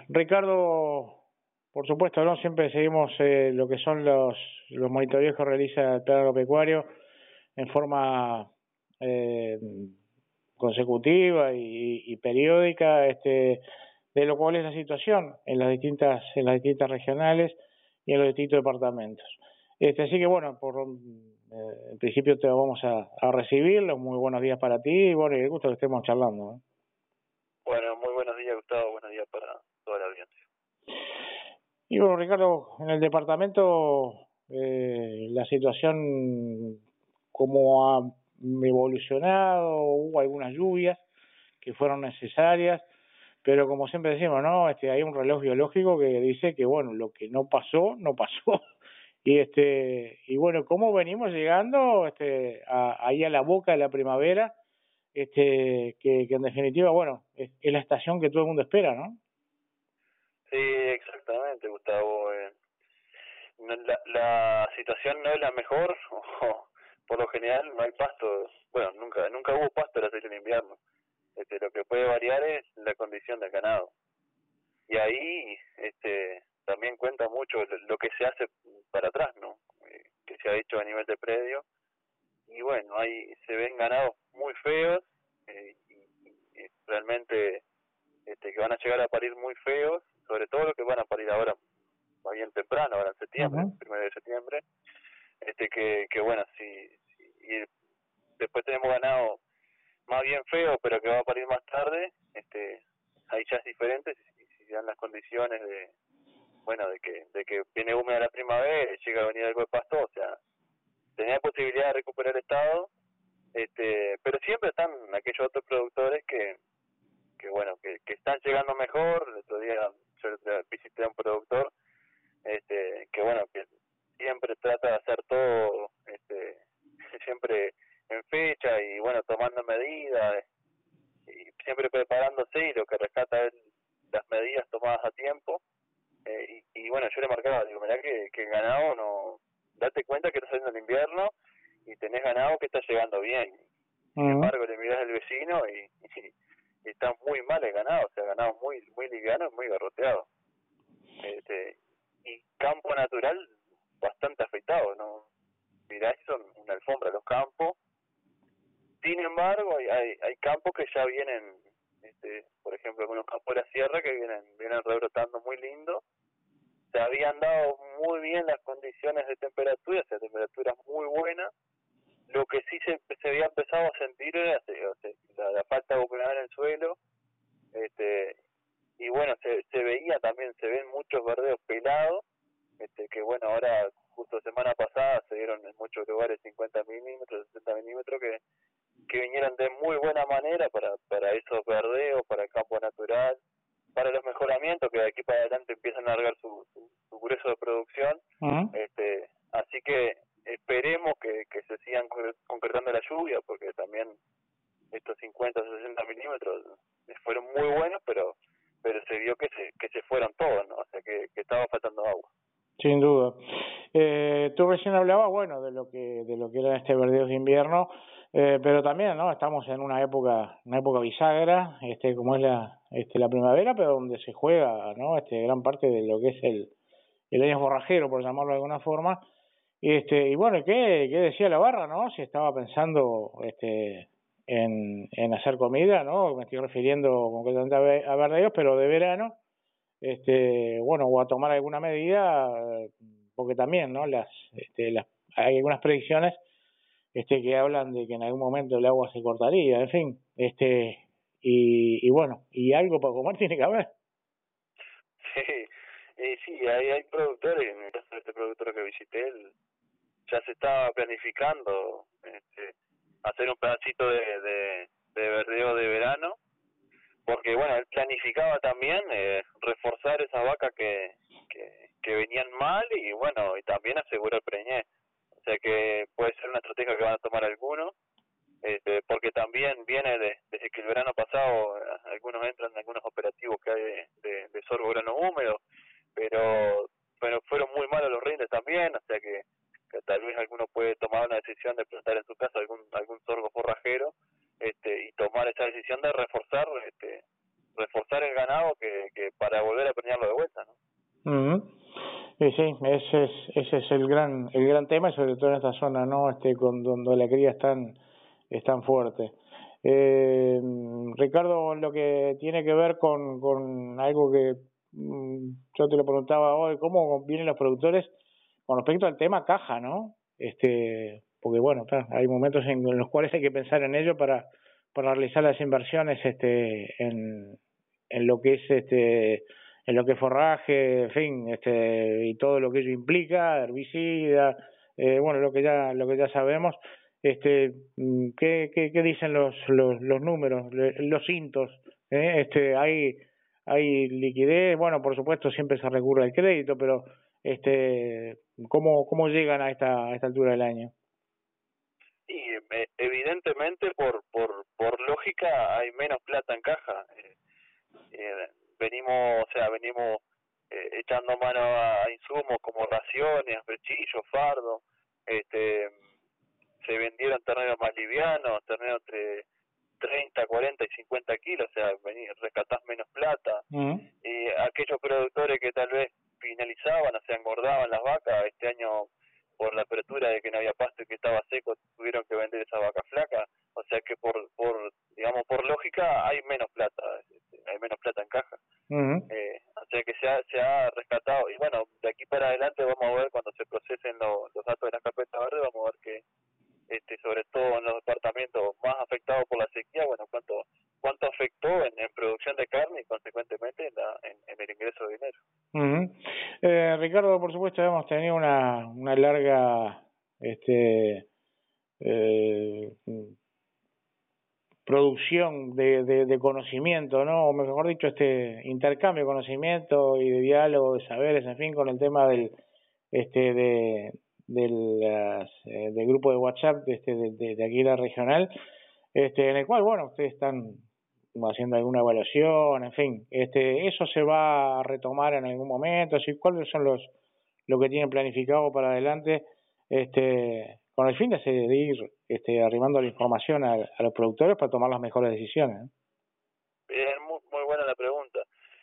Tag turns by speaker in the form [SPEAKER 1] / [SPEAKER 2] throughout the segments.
[SPEAKER 1] Ricardo, por supuesto, ¿no? Siempre seguimos lo que son los monitoreos que realiza el Plan Agropecuario en forma eh, consecutiva y periódica, de lo cual es la situación en las distintas regionales y en los distintos departamentos. Así que bueno, en principio te vamos a recibir. Los muy buenos días para ti y bueno, y el gusto que estemos charlando, ¿no?
[SPEAKER 2] Bueno, muy buenos días, Gustavo, buenos días para toda la audiencia.
[SPEAKER 1] Y bueno, Ricardo, en el departamento la situación cómo ha evolucionado, hubo algunas lluvias que fueron necesarias, pero como siempre decimos, ¿no? Hay un reloj biológico que dice que bueno, lo que no pasó, no pasó. Y bueno, cómo venimos llegando ahí a la boca de la primavera, que en definitiva, bueno, es la estación que todo el mundo espera, ¿no?
[SPEAKER 2] Sí, exactamente, Gustavo. La situación no es la mejor, por lo general no hay pasto. Bueno, nunca hubo pasto en invierno. Lo que puede variar es la condición del ganado. Y ahí también cuenta mucho lo que se hace para atrás, ¿no? Que se ha hecho a nivel de predio. Y bueno, ahí se ven ganados muy feos y realmente que van a llegar a parir muy feos, sobre todo los que van a parir ahora, más bien temprano, ahora en septiembre,
[SPEAKER 1] Uh-huh.
[SPEAKER 2] 1 de septiembre, que bueno, y después tenemos ganado más bien feo, pero que va a parir más tarde, ahí ya es diferente, si dan las condiciones de que viene húmeda la primavera, llega a venir algo de pasto, o sea, tenía posibilidad de recuperar estado, pero siempre están aquellos otros productores que bueno, que están llegando mejor. El otro día yo visité a un productor que bueno, que siempre trata de hacer todo siempre en fecha y bueno, tomando medidas y siempre preparándose, y lo que rescata es las medidas tomadas a tiempo. Y bueno, yo le marcaba, digo, mirá que el ganado no, date cuenta que está saliendo el invierno y tenés ganado que está llegando bien. Sin embargo, le mirás al vecino y está muy mal el ganado, o sea, ganado muy liviano y muy garroteado. Y campo natural bastante afectado, ¿no? Mirá, son una alfombra los campos. Sin embargo, hay campos que ya vienen, por ejemplo, algunos campos de la sierra que vienen rebrotando muy lindo. Se habían dado muy bien las condiciones de temperatura, o sea, temperaturas muy buenas. Lo que sí se había empezado a sentir era la falta de humedad en el suelo, y bueno, se veía también, se ven muchos verdeos pelados, que bueno, ahora justo semana pasada se dieron en muchos lugares 50 milímetros, 60 milímetros que vinieron de muy buena manera para esos verdeos, para el campo natural, para los mejoramientos que de aquí para adelante empiezan a largar su grueso de producción.
[SPEAKER 1] Uh-huh.
[SPEAKER 2] Así que esperemos que se sigan concretando la lluvia, porque también estos 50 o 60 milímetros fueron muy buenos, pero se vio que se fueron todos, ¿no? O sea, que estaba faltando agua.
[SPEAKER 1] Sin duda. Tú recién hablabas, bueno, de lo que era verdeos de invierno, pero también, ¿no? Estamos en una época bisagra, como es la primavera, pero donde se juega, ¿no? Gran parte de lo que es el año forrajero, por llamarlo de alguna forma. Y bueno, ¿qué decía la barra, no? Si estaba pensando en hacer comida, ¿no? Me estoy refiriendo concretamente a verdeos, pero de verano. Bueno, o a tomar alguna medida, porque también, ¿no? Hay algunas predicciones que hablan de que en algún momento el agua se cortaría, en fin, y bueno, y algo para comer tiene que haber.
[SPEAKER 2] Sí, hay productores, en el caso de este productor que visité, ya se estaba planificando hacer un pedacito de verdeo de verano, porque bueno, él planificaba también reforzar esas vacas que venían mal, y bueno, y también asegurar preñez. O sea que puede ser una estrategia que van a tomar algunos, porque también viene desde que el verano pasado algunos entran en algunos operativos que hay de sorgo grano húmedo, pero fueron muy malos los rindes también, o sea que tal vez alguno puede tomar una decisión de plantar en su casa algún sorgo forrajero, y tomar esa decisión de reforzar reforzar el ganado que para volver a preñarlo de vuelta, ¿no?
[SPEAKER 1] Sí, ese es el gran tema, y sobre todo en esta zona, ¿no? Donde la cría es tan fuerte. Ricardo, lo que tiene que ver con algo que yo te lo preguntaba hoy, ¿cómo vienen los productores con respecto al tema caja, ¿no? Porque bueno, hay momentos en los cuales hay que pensar en ello para realizar las inversiones en lo que es en lo que es forraje, en fin, y todo lo que ello implica, herbicida, bueno, lo que ya sabemos. ¿Qué dicen los números, los hintos? Hay liquidez, bueno, por supuesto siempre se recurre al crédito, pero ¿cómo llegan a esta altura del año?
[SPEAKER 2] Y evidentemente por lógica hay menos plata en caja. Venimos echando mano a insumos como raciones, brechillos, fardo. Se vendieron terneros más livianos, terneros entre 30, 40 y 50 kilos, o sea, rescatás menos plata. Aquellos productores que tal vez finalizaban, o sea, engordaban las vacas, este año por la apertura de que no había pasto y que estaba seco, tuvieron que vender esa vaca flaca, o sea que por lógica hay menos plata en caja. O sea que se ha rescatado, y bueno, de aquí para adelante vamos a ver cuando se procesen los datos de la carpeta verde, vamos a ver que sobre todo en los departamentos más afectados por la sequía, bueno, cuánto afectó en producción de carne y consecuentemente en el ingreso de dinero.
[SPEAKER 1] Ricardo, por supuesto, hemos tenido una larga producción de conocimiento, ¿no? O mejor dicho, intercambio de conocimiento y de diálogo, de saberes, en fin, con el tema del grupo de WhatsApp de aquí la regional, en el cual, bueno, ustedes están haciendo alguna evaluación, en fin, eso se va a retomar en algún momento, así, ¿cuáles son lo que tienen planificado para adelante, con el fin de ir arrimando la información a los productores para tomar las mejores decisiones?
[SPEAKER 2] Muy buena la pregunta.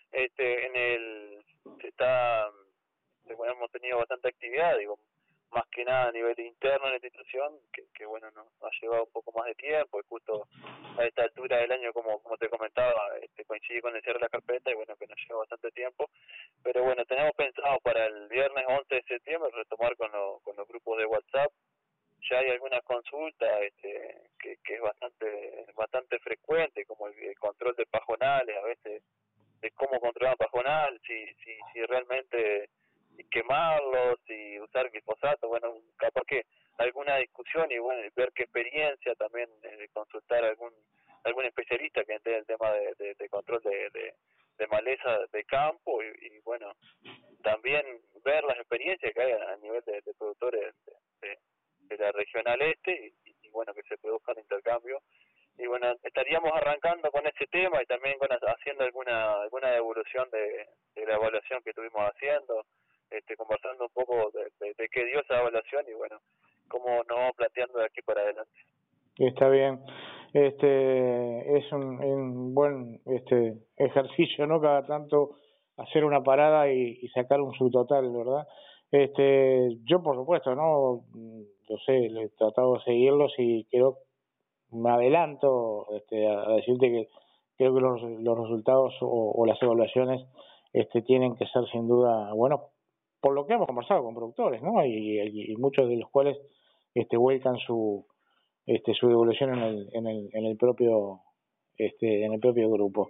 [SPEAKER 2] Hemos tenido bastante actividad, digo, más que nada a nivel interno en la institución, que bueno, nos ha llevado un poco más de tiempo, y justo a esta altura del año, como te comentaba, coincidí con el cierre de la carpeta, y bueno, que nos lleva bastante tiempo, pero bueno, tenemos pensado para el viernes 11 de septiembre retomar con los grupos de WhatsApp. Ya hay algunas consultas que es bastante frecuente, como el control de pajonales, a veces de cómo controlar pajonal, si realmente quemarlos, si usar glifosato, bueno, capaz que alguna discusión, y bueno, ver qué experiencia también, consultar algún especialista que entienda el tema de control de maleza de campo, y bueno, también ver las experiencias que hay a nivel de productores de la regional y bueno, que se produzca el intercambio. Y bueno, estaríamos arrancando con ese tema y también haciendo alguna devolución de la evaluación que estuvimos haciendo, conversando un poco de qué dio esa evaluación y bueno, cómo nos vamos planteando de aquí para adelante.
[SPEAKER 1] Está bien. Es un buen ejercicio, ¿no? Cada tanto hacer una parada y sacar un subtotal, ¿verdad? Yo, por supuesto, ¿no? Lo sé, he tratado de seguirlos y me adelanto a decirte que creo que los resultados o las evaluaciones tienen que ser sin duda, bueno, por lo que hemos conversado con productores, ¿no? Y muchos de los cuales vuelcan su devolución en el propio grupo.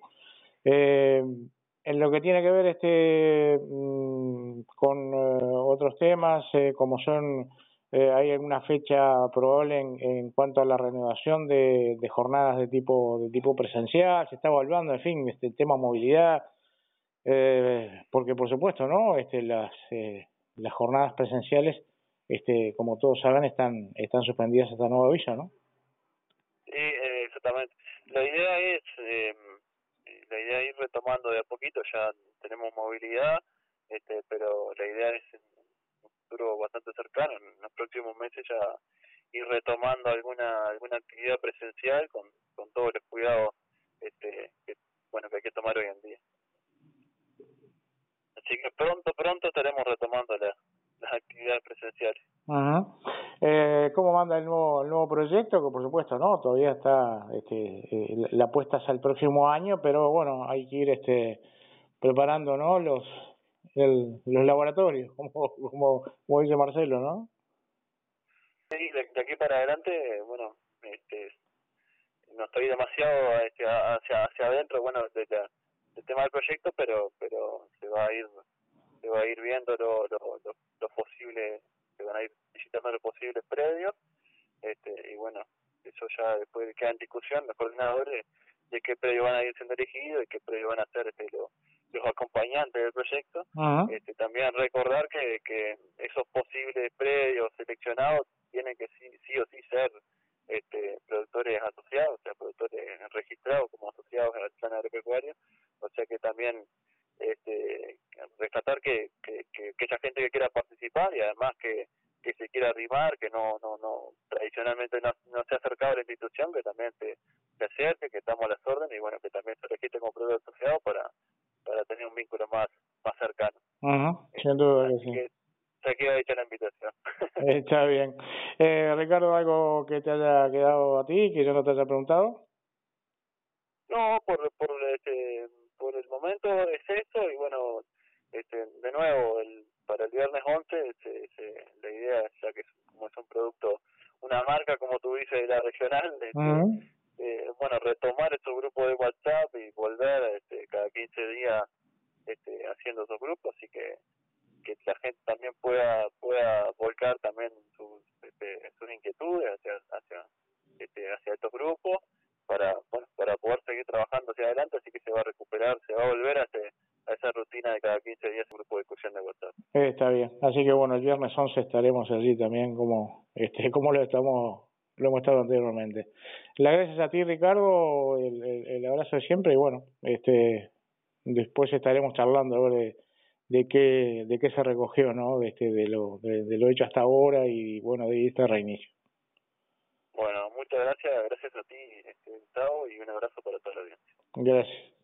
[SPEAKER 1] En lo que tiene que ver con otros temas, como son hay alguna fecha probable en cuanto a la renovación de jornadas de tipo presencial, se está evaluando, en fin, el tema movilidad, porque por supuesto, ¿no? Las jornadas presenciales, como todos saben, están suspendidas hasta nuevo aviso, ¿no?
[SPEAKER 2] Sí, exactamente. La idea es ir retomando de a poquito, ya tenemos movilidad, pero la idea es en un futuro bastante cercano, en los próximos meses ya ir retomando alguna actividad presencial con todos los cuidados que bueno, que hay que tomar hoy en día. Así que pronto estaremos retomando las actividades presenciales.
[SPEAKER 1] Uh-huh. ¿Cómo manda el nuevo proyecto? Que por supuesto, ¿no? Todavía está, la apuesta es al próximo año, pero bueno, hay que ir, preparando, ¿no? Los laboratorios, como dice Marcelo, ¿no?
[SPEAKER 2] Sí, de aquí para adelante, bueno, no estoy demasiado hacia adentro, bueno, del tema del proyecto, pero se va a ir viendo lo posible, se van a ir visitando los posibles predios, y bueno, eso ya después queda en discusión los coordinadores de qué predio van a ir siendo elegidos y qué predio van a ser los acompañantes del proyecto.
[SPEAKER 1] Uh-huh.
[SPEAKER 2] También recordar que esos posibles predios seleccionados tienen que sí o sí ser productores asociados, o sea, productores registrados como asociados al plan agropecuario, o sea que también rescatar que esa gente que quiera participar y además que se quiera arrimar, que no tradicionalmente no se ha acercado a la institución, que también se acerque, que estamos a las órdenes y bueno, que también se registre como productor asociado para tener un vínculo más cercano.
[SPEAKER 1] Uh-huh. Sin duda que sí.
[SPEAKER 2] Que se queda hecha la invitación.
[SPEAKER 1] Está bien. Ricardo, ¿algo que te haya quedado a ti, que yo no te haya preguntado?
[SPEAKER 2] No, por el momento es eso y bueno, de nuevo, para el viernes 11 la idea, ya que como es un producto, una marca, como tú dices, de la regional,
[SPEAKER 1] Uh-huh.
[SPEAKER 2] bueno, retomar estos grupos de WhatsApp y volver cada 15 días haciendo esos grupos, así que la gente también pueda volcar también sus inquietudes hacia estos grupos para poder seguir trabajando hacia adelante, así que se va a recuperar, se va a volver a esa rutina de cada 15 días un grupo de discusión de WhatsApp.
[SPEAKER 1] Está bien. Así que bueno, el viernes 11 estaremos allí también como lo hemos estado anteriormente. Las gracias a ti, Ricardo, el abrazo de siempre y bueno, después estaremos charlando a ver de qué se recogió, ¿no? De lo hecho hasta ahora y bueno, de este reinicio.
[SPEAKER 2] Bueno, muchas gracias a ti, Gustavo, y un abrazo para toda la audiencia.
[SPEAKER 1] Gracias.